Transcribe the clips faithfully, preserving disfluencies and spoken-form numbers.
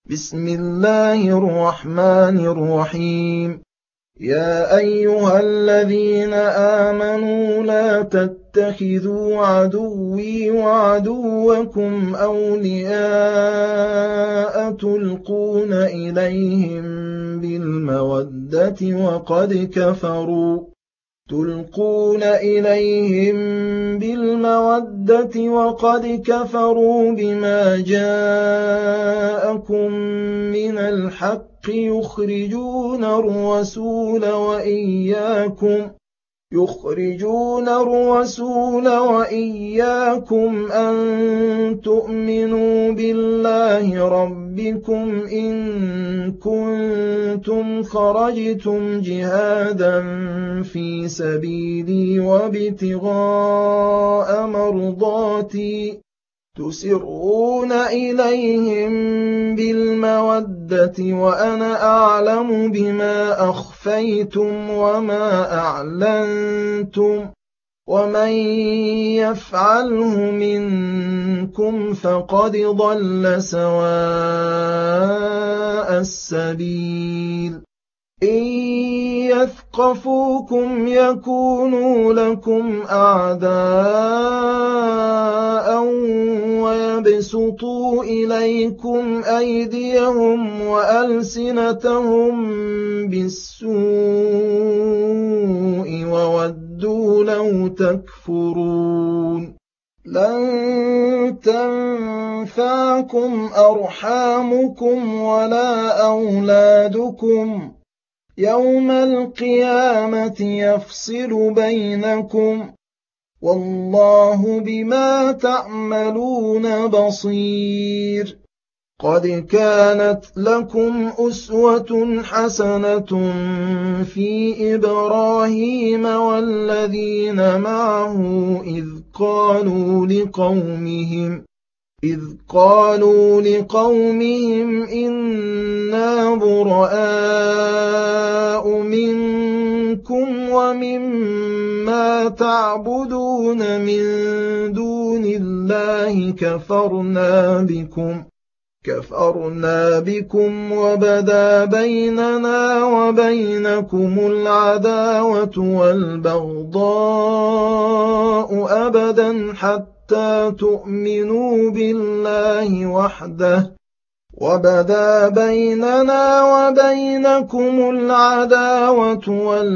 بسم الله الرحمن الرحيم. يا أيها الذين آمنوا لا تتخذوا عدوي وعدوكم أولياء تلقون إليهم بالمودة وقد كفروا تلقون إليهم بالمودة وقد كفروا بما جاءكم من الحق يخرجون الرسول وإياكم يخرجون الرسول وإياكم أن تؤمنوا بالله ربكم إن كنتم خرجتم جهادا في سبيلي وابتغاء مرضاتي تسرون إليهم بالمودة وأنا أعلم بما أخفيتم وما أعلنتم ومن يفعله منكم فقد ضل سواء السبيل. إن يثقفوكم يكونوا لكم أعداء ويبسطوا إليكم أيديهم وألسنتهم بالسوء وودوا لو تكفرون. لن تنفعكم أرحامكم ولا أولادكم يوم القيامة يفصل بينكم والله بما تعملون بصير. قد كانت لكم أسوة حسنة في إبراهيم والذين معه إذ قالوا لقومهم إذ قالوا لقومهم إنا براء منكم ومما تعبدون من دون الله كفرنا بكم كفرنا بكم وبدا بيننا وبينكم العداوة والبغضاء أبدا حتى تؤمنوا بالله وحده وبدا بيننا وبينكم العداوة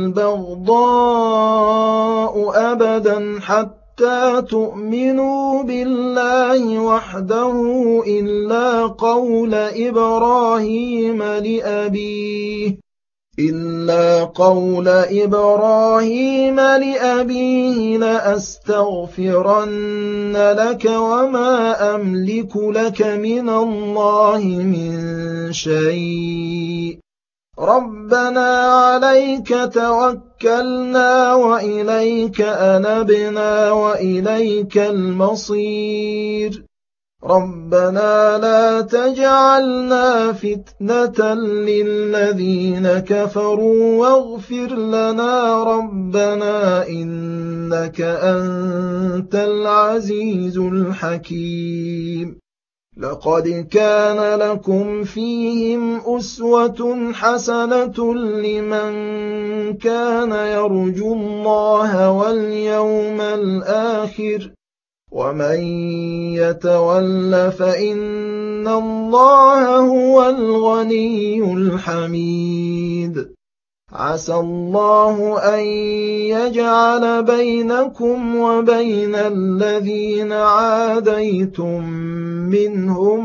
والبغضاء أبدا حتى تؤمنوا بالله وحده إلا قول إبراهيم لأبيه إلا قول إبراهيم لأبيه لأستغفرن لك وما أملك لك من الله من شيء ربنا عليك توكلنا وإليك أنبنا وإليك المصير ربنا لا تجعلنا فتنة للذين كفروا واغفر لنا ربنا إنك أنت العزيز الحكيم. لقد كان لكم فيهم أسوة حسنة لمن كان يرجو الله واليوم الآخر ومن يتول فإن الله هو الغني الحميد. عسى الله أن يجعل بينكم وبين الذين عاديتم منهم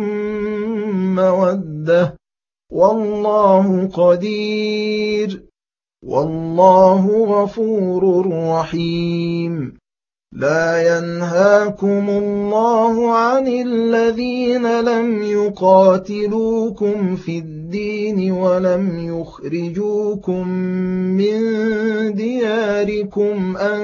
مودة والله قدير والله غفور رحيم. لا ينهاكم الله عن الذين لم يقاتلوكم في الدين ولم يخرجوكم من دياركم أن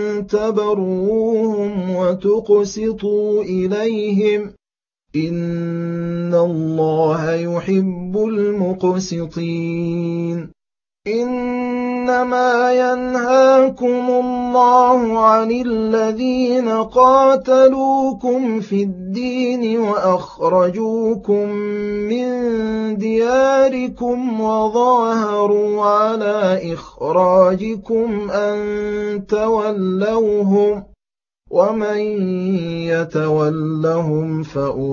تبروهم وتقسطوا إليهم إن الله يحب المقسطين. إن إنما ينهاكم الله عن الذين قاتلوكم في الدين وأخرجوكم من دياركم وظاهروا على إخراجكم أن تولوهم ومن يتولهم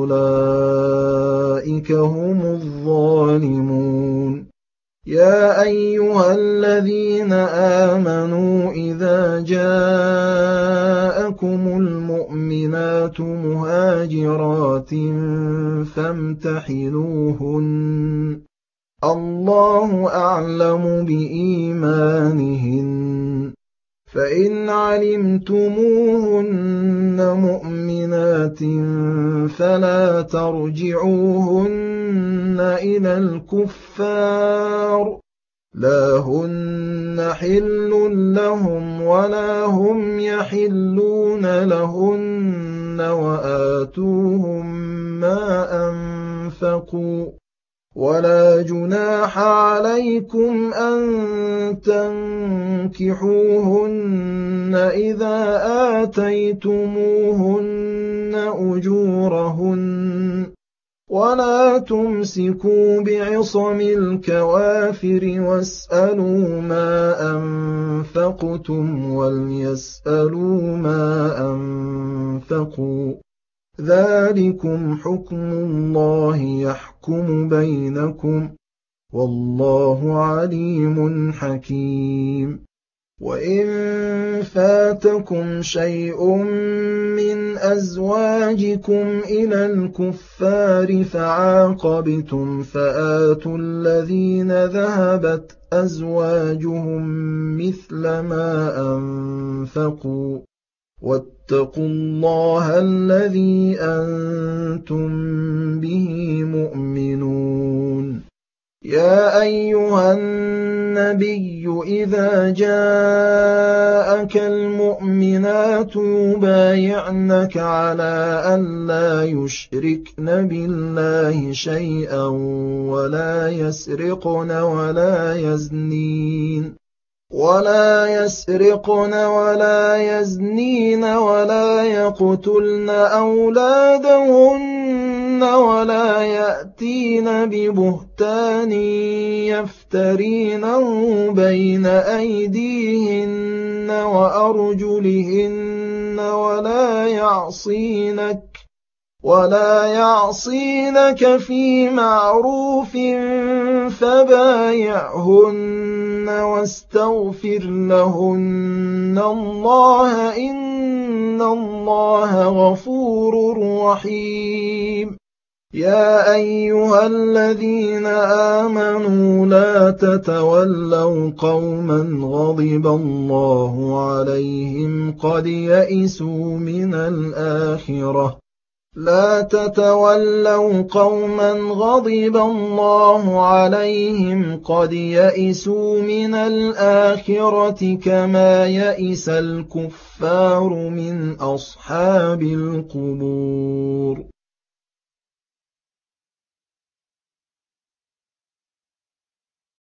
فأولئك هم الظالمون يا أيها الذين آمنوا إذا جاءكم المؤمنات مهاجرات فامتحنوهن الله أعلم بإيمانهن فإن علمتموهن مؤمنات فلا ترجعوهن إلى الكفار لا هن حل لهم ولا هم يحلون لهن وآتوهم ما أنفقوا ولا جناح عليكم أن تنكحوهن إذا آتيتموهن أجورهن ولا تمسكوا بعصم الكوافر واسألوا ما أنفقتم وليسألوا ما أنفقوا ذلكم حكم الله يحكم بينكم والله عليم حكيم وإن فاتكم شيء من أزواجكم إلى الكفار فعاقبتم فآتوا الذين ذهبت أزواجهم مثل ما أنفقوا واتقوا الله الذي أنتم به مؤمنون يا أيها النبي إذا جاءك المؤمنات يبايعنك على أن لا يشركن بالله شيئا ولا يسرقن ولا يزنين ولا يسرقن ولا يزنين ولا يقتلن أولادهن ولا يأتين ببهتان يفترينه بين أيديهن وأرجلهن ولا يعصينك ولا يعصينك في معروف فبايعهن واستغفر لهن الله إن الله غفور رحيم يا أيها الذين آمنوا لا تتولوا قوما غضب الله عليهم قد يئسوا من الآخرة لا تتولوا قوما غضب الله عليهم قد يئسوا من الآخرة كما يئس الكفار من أصحاب القبور